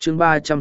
chương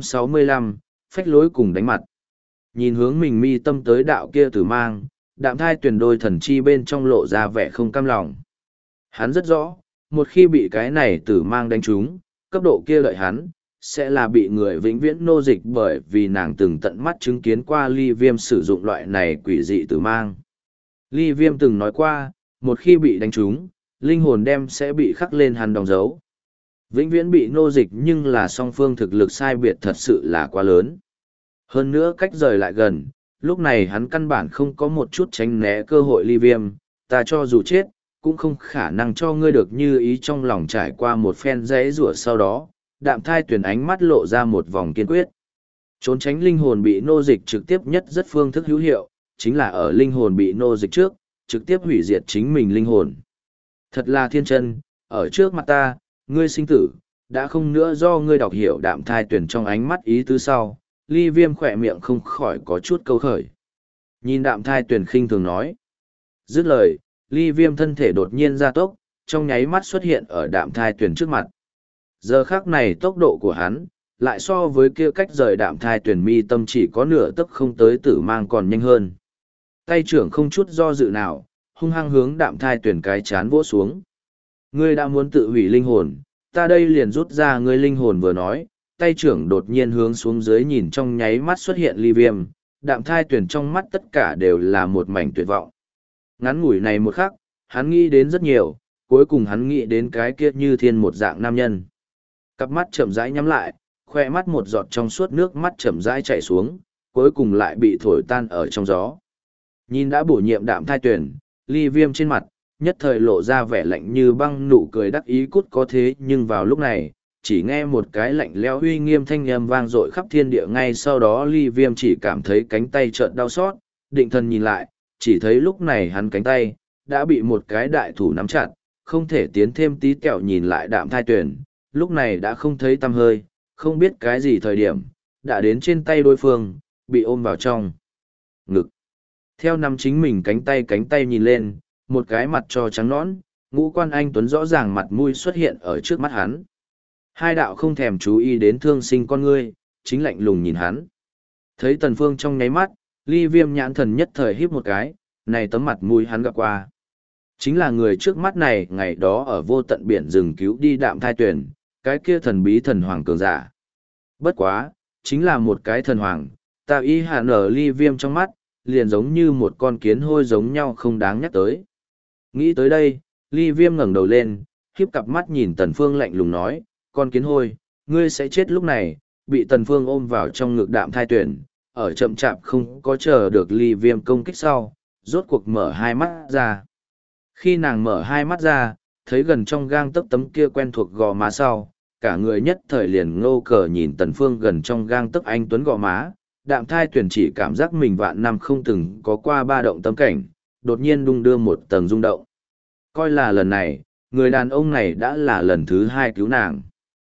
365, phách lối cùng đánh mặt. Nhìn hướng mình mi tâm tới đạo kia tử mang, đạm thai tuyển đôi thần chi bên trong lộ ra vẻ không cam lòng. Hắn rất rõ, một khi bị cái này tử mang đánh trúng, cấp độ kia lợi hắn, sẽ là bị người vĩnh viễn nô dịch bởi vì nàng từng tận mắt chứng kiến qua ly viêm sử dụng loại này quỷ dị tử mang. Ly viêm từng nói qua, một khi bị đánh trúng, linh hồn đem sẽ bị khắc lên hắn đóng dấu. Vĩnh viễn bị nô dịch nhưng là song phương thực lực sai biệt thật sự là quá lớn. Hơn nữa cách rời lại gần, lúc này hắn căn bản không có một chút tránh né cơ hội ly viêm, ta cho dù chết, cũng không khả năng cho ngươi được như ý trong lòng trải qua một phen rẽ rủa sau đó, đạm thai tuyển ánh mắt lộ ra một vòng kiên quyết. Trốn tránh linh hồn bị nô dịch trực tiếp nhất rất phương thức hữu hiệu, chính là ở linh hồn bị nô dịch trước, trực tiếp hủy diệt chính mình linh hồn. Thật là thiên chân, ở trước mặt ta, ngươi sinh tử, đã không nữa do ngươi đọc hiểu đạm thai tuyển trong ánh mắt ý tứ sau, ly viêm khỏe miệng không khỏi có chút câu khởi. Nhìn đạm thai tuyển khinh thường nói. Dứt lời, ly viêm thân thể đột nhiên gia tốc, trong nháy mắt xuất hiện ở đạm thai tuyển trước mặt. Giờ khác này tốc độ của hắn, lại so với kia cách rời đạm thai tuyển mi tâm chỉ có nửa tấc không tới tử mang còn nhanh hơn. Tay trưởng không chút do dự nào, hung hăng hướng đạm thai tuyển cái chán vỗ xuống. Ngươi đã muốn tự hủy linh hồn, ta đây liền rút ra ngươi linh hồn vừa nói, tay trưởng đột nhiên hướng xuống dưới nhìn trong nháy mắt xuất hiện ly viêm, đạm thai tuyển trong mắt tất cả đều là một mảnh tuyệt vọng. Ngắn ngủi này một khắc, hắn nghĩ đến rất nhiều, cuối cùng hắn nghĩ đến cái kia như thiên một dạng nam nhân. Cặp mắt chậm rãi nhắm lại, khoe mắt một giọt trong suốt nước mắt chậm rãi chảy xuống, cuối cùng lại bị thổi tan ở trong gió. Nhìn đã bổ nhiệm đạm thai tuyển, ly viêm trên mặt, nhất thời lộ ra vẻ lạnh như băng nụ cười đắc ý cút có thế nhưng vào lúc này, chỉ nghe một cái lạnh lẽo uy nghiêm thanh âm vang dội khắp thiên địa ngay sau đó ly viêm chỉ cảm thấy cánh tay chợt đau xót, định thần nhìn lại, chỉ thấy lúc này hắn cánh tay, đã bị một cái đại thủ nắm chặt, không thể tiến thêm tí kẹo nhìn lại đạm thai tuyển, lúc này đã không thấy tăm hơi, không biết cái gì thời điểm, đã đến trên tay đối phương, bị ôm vào trong ngực. Theo nắm chính mình cánh tay nhìn lên, một cái mặt trò trắng nõn, ngũ quan anh tuấn rõ ràng mặt mũi xuất hiện ở trước mắt hắn. Hai đạo không thèm chú ý đến thương sinh con ngươi, chính lạnh lùng nhìn hắn. Thấy Tần Phương trong nháy mắt, ly viêm nhãn thần nhất thời híp một cái, này tấm mặt mũi hắn gặp qua. Chính là người trước mắt này ngày đó ở vô tận biển rừng cứu đi đạm thai tuyển, cái kia thần bí thần hoàng cường giả. Bất quá, chính là một cái thần hoàng, tạo y hạn ở ly viêm trong mắt, liền giống như một con kiến hôi giống nhau không đáng nhắc tới. Nghĩ tới đây, ly viêm ngẩng đầu lên, khiếp cặp mắt nhìn Tần Phương lạnh lùng nói, con kiến hôi, ngươi sẽ chết lúc này, bị Tần Phương ôm vào trong ngực đạm thai tuyển, ở chậm chạp không có chờ được ly viêm công kích sau, rốt cuộc mở hai mắt ra. Khi nàng mở hai mắt ra, thấy gần trong gang tấc tấm kia quen thuộc gò má sau, cả người nhất thời liền ngô cờ nhìn Tần Phương gần trong gang tấc anh tuấn gò má, đạm thai tuyển chỉ cảm giác mình vạn năm không từng có qua ba động tâm cảnh, đột nhiên đung đưa một tầng rung động. Coi là lần này, người đàn ông này đã là lần thứ hai cứu nàng.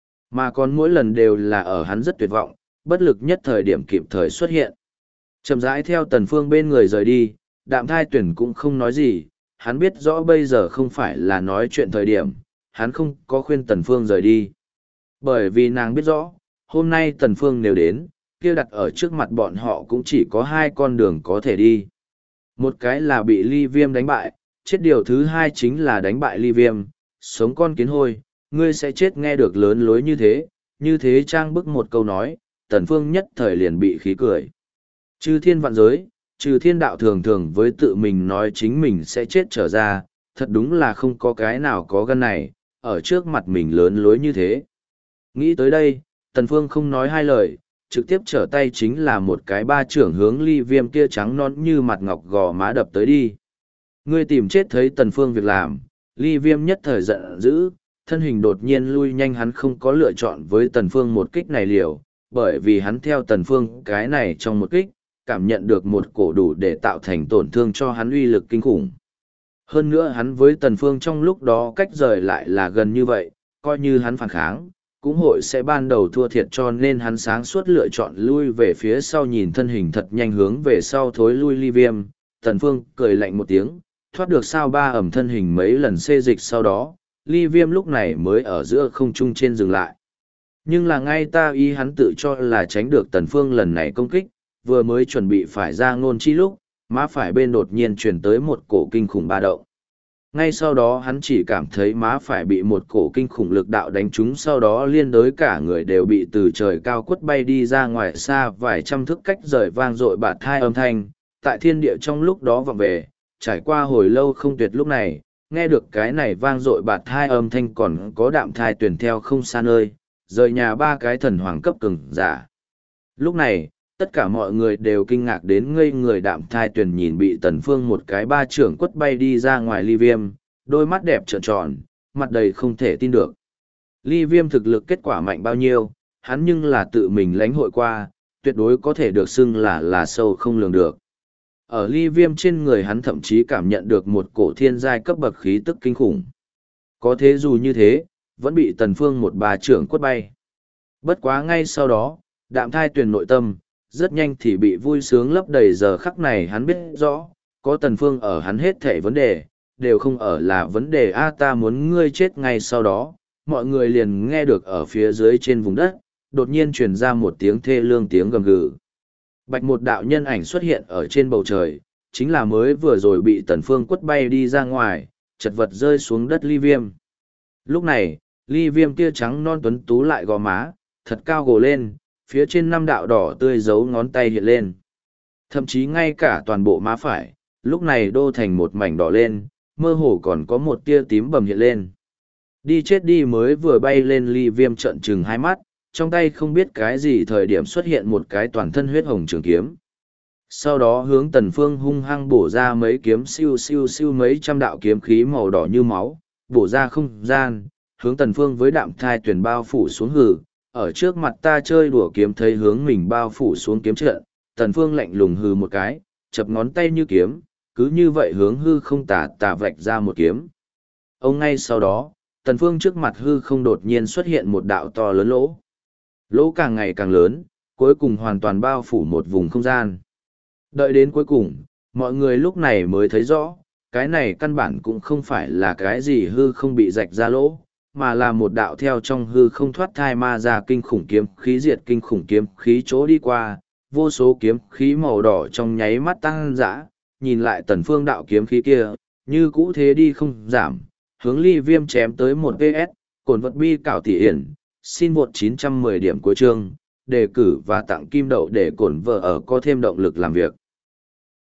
Mà còn mỗi lần đều là ở hắn rất tuyệt vọng, bất lực nhất thời điểm kịp thời xuất hiện. Chậm rãi theo Tần Phương bên người rời đi, đạm thai tuyển cũng không nói gì, hắn biết rõ bây giờ không phải là nói chuyện thời điểm, hắn không có khuyên Tần Phương rời đi. Bởi vì nàng biết rõ, hôm nay Tần Phương nếu đến, kia đặt ở trước mặt bọn họ cũng chỉ có hai con đường có thể đi. Một cái là bị ly viêm đánh bại, chết điều thứ hai chính là đánh bại ly viêm, sống con kiến hôi, ngươi sẽ chết nghe được lớn lối như thế trang bức một câu nói, Tần Phương nhất thời liền bị khí cười. Chư thiên vạn giới, trừ thiên đạo thường thường với tự mình nói chính mình sẽ chết trở ra, thật đúng là không có cái nào có gan này, ở trước mặt mình lớn lối như thế. Nghĩ tới đây, Tần Phương không nói hai lời, trực tiếp trở tay chính là một cái ba trưởng hướng ly viêm kia trắng non như mặt ngọc gò má đập tới đi. Ngươi tìm chết thấy Tần Phương việc làm, ly viêm nhất thời giận dữ, thân hình đột nhiên lui nhanh hắn không có lựa chọn với Tần Phương một kích này liều, bởi vì hắn theo Tần Phương cái này trong một kích, cảm nhận được một cổ đủ để tạo thành tổn thương cho hắn uy lực kinh khủng. Hơn nữa hắn với Tần Phương trong lúc đó cách rời lại là gần như vậy, coi như hắn phản kháng, cũng hội sẽ ban đầu thua thiệt cho nên hắn sáng suốt lựa chọn lui về phía sau nhìn thân hình thật nhanh hướng về sau thối lui ly viêm. Tần Phương cười lạnh một tiếng, thoát được sao ba ẩm thân hình mấy lần xê dịch sau đó, ly viêm lúc này mới ở giữa không trung trên dừng lại. Nhưng là ngay ta y hắn tự cho là tránh được Tần Phương lần này công kích, vừa mới chuẩn bị phải ra ngôn chi lúc, má phải bên đột nhiên truyền tới một cổ kinh khủng ba động. Ngay sau đó hắn chỉ cảm thấy má phải bị một cổ kinh khủng lực đạo đánh trúng, sau đó liên đối cả người đều bị từ trời cao quất bay đi ra ngoài xa vài trăm thước cách rời, vang dội bạt tai âm thanh, tại thiên địa trong lúc đó vọng về, trải qua hồi lâu không tuyệt. Lúc này, nghe được cái này vang dội bạt tai âm thanh còn có Đạm Thai Tuyền theo không xa nơi, rời nhà ba cái thần hoàng cấp cường giả. Lúc này, tất cả mọi người đều kinh ngạc đến ngây người. Đạm Thai Tuyền nhìn bị Tần Phương một cái ba trưởng quất bay đi ra ngoài Ly Viêm, đôi mắt đẹp trợn tròn, mặt đầy không thể tin được. Ly Viêm thực lực kết quả mạnh bao nhiêu, hắn nhưng là tự mình lãnh hội qua, tuyệt đối có thể được xưng là sâu không lường được. Ở Ly Viêm trên người hắn thậm chí cảm nhận được một cổ thiên giai cấp bậc khí tức kinh khủng. Có thế dù như thế, vẫn bị Tần Phương một ba trưởng quất bay. Bất quá ngay sau đó, Đạm Thai Tuyền nội tâm rất nhanh thì bị vui sướng lấp đầy. Giờ khắc này hắn biết rõ, có Tần Phương ở, hắn hết thảy vấn đề đều không ở là vấn đề. Ta muốn ngươi chết. Ngay sau đó, mọi người liền nghe được ở phía dưới trên vùng đất, đột nhiên truyền ra một tiếng thê lương tiếng gầm gừ. Bạch một đạo nhân ảnh xuất hiện ở trên bầu trời, chính là mới vừa rồi bị Tần Phương quất bay đi ra ngoài, chật vật rơi xuống đất Ly Viêm. Lúc này, Ly Viêm kia trắng non tuấn tú lại gò má, thật cao gồ lên, phía trên năm đạo đỏ tươi dấu ngón tay hiện lên. Thậm chí ngay cả toàn bộ má phải, lúc này đô thành một mảnh đỏ lên, mơ hồ còn có một tia tím bầm hiện lên. Đi chết đi. Mới vừa bay lên Ly Viêm trợn trừng hai mắt, trong tay không biết cái gì thời điểm xuất hiện một cái toàn thân huyết hồng trường kiếm. Sau đó hướng Tần Phương hung hăng bổ ra mấy kiếm, siêu siêu siêu mấy trăm đạo kiếm khí màu đỏ như máu, bổ ra không gian, hướng Tần Phương với Đạm Thai Tuyền bao phủ xuống. Hừ, ở trước mặt ta chơi đùa kiếm. Thấy hướng mình bao phủ xuống kiếm trận, Tần Phương lạnh lùng hừ một cái, chập ngón tay như kiếm, cứ như vậy hướng hư không tà vạch ra một kiếm. Ông ngay sau đó, Tần Phương trước mặt hư không đột nhiên xuất hiện một đạo to lớn lỗ. Lỗ càng ngày càng lớn, cuối cùng hoàn toàn bao phủ một vùng không gian. Đợi đến cuối cùng, mọi người lúc này mới thấy rõ, cái này căn bản cũng không phải là cái gì hư không bị rạch ra lỗ, mà là một đạo theo trong hư không thoát thai ma ra kinh khủng kiếm khí, diệt kinh khủng kiếm khí chỗ đi qua, vô số kiếm khí màu đỏ trong nháy mắt tăng dã. Nhìn lại Tần Phương đạo kiếm khí kia, như cũ thế đi không giảm, hướng Ly Viêm chém tới một PS. Cổn vật bi cảo tỉ hiển, xin vượt 910 điểm cuối chương, đề cử và tặng kim đậu để cổn vợ ở có thêm động lực làm việc.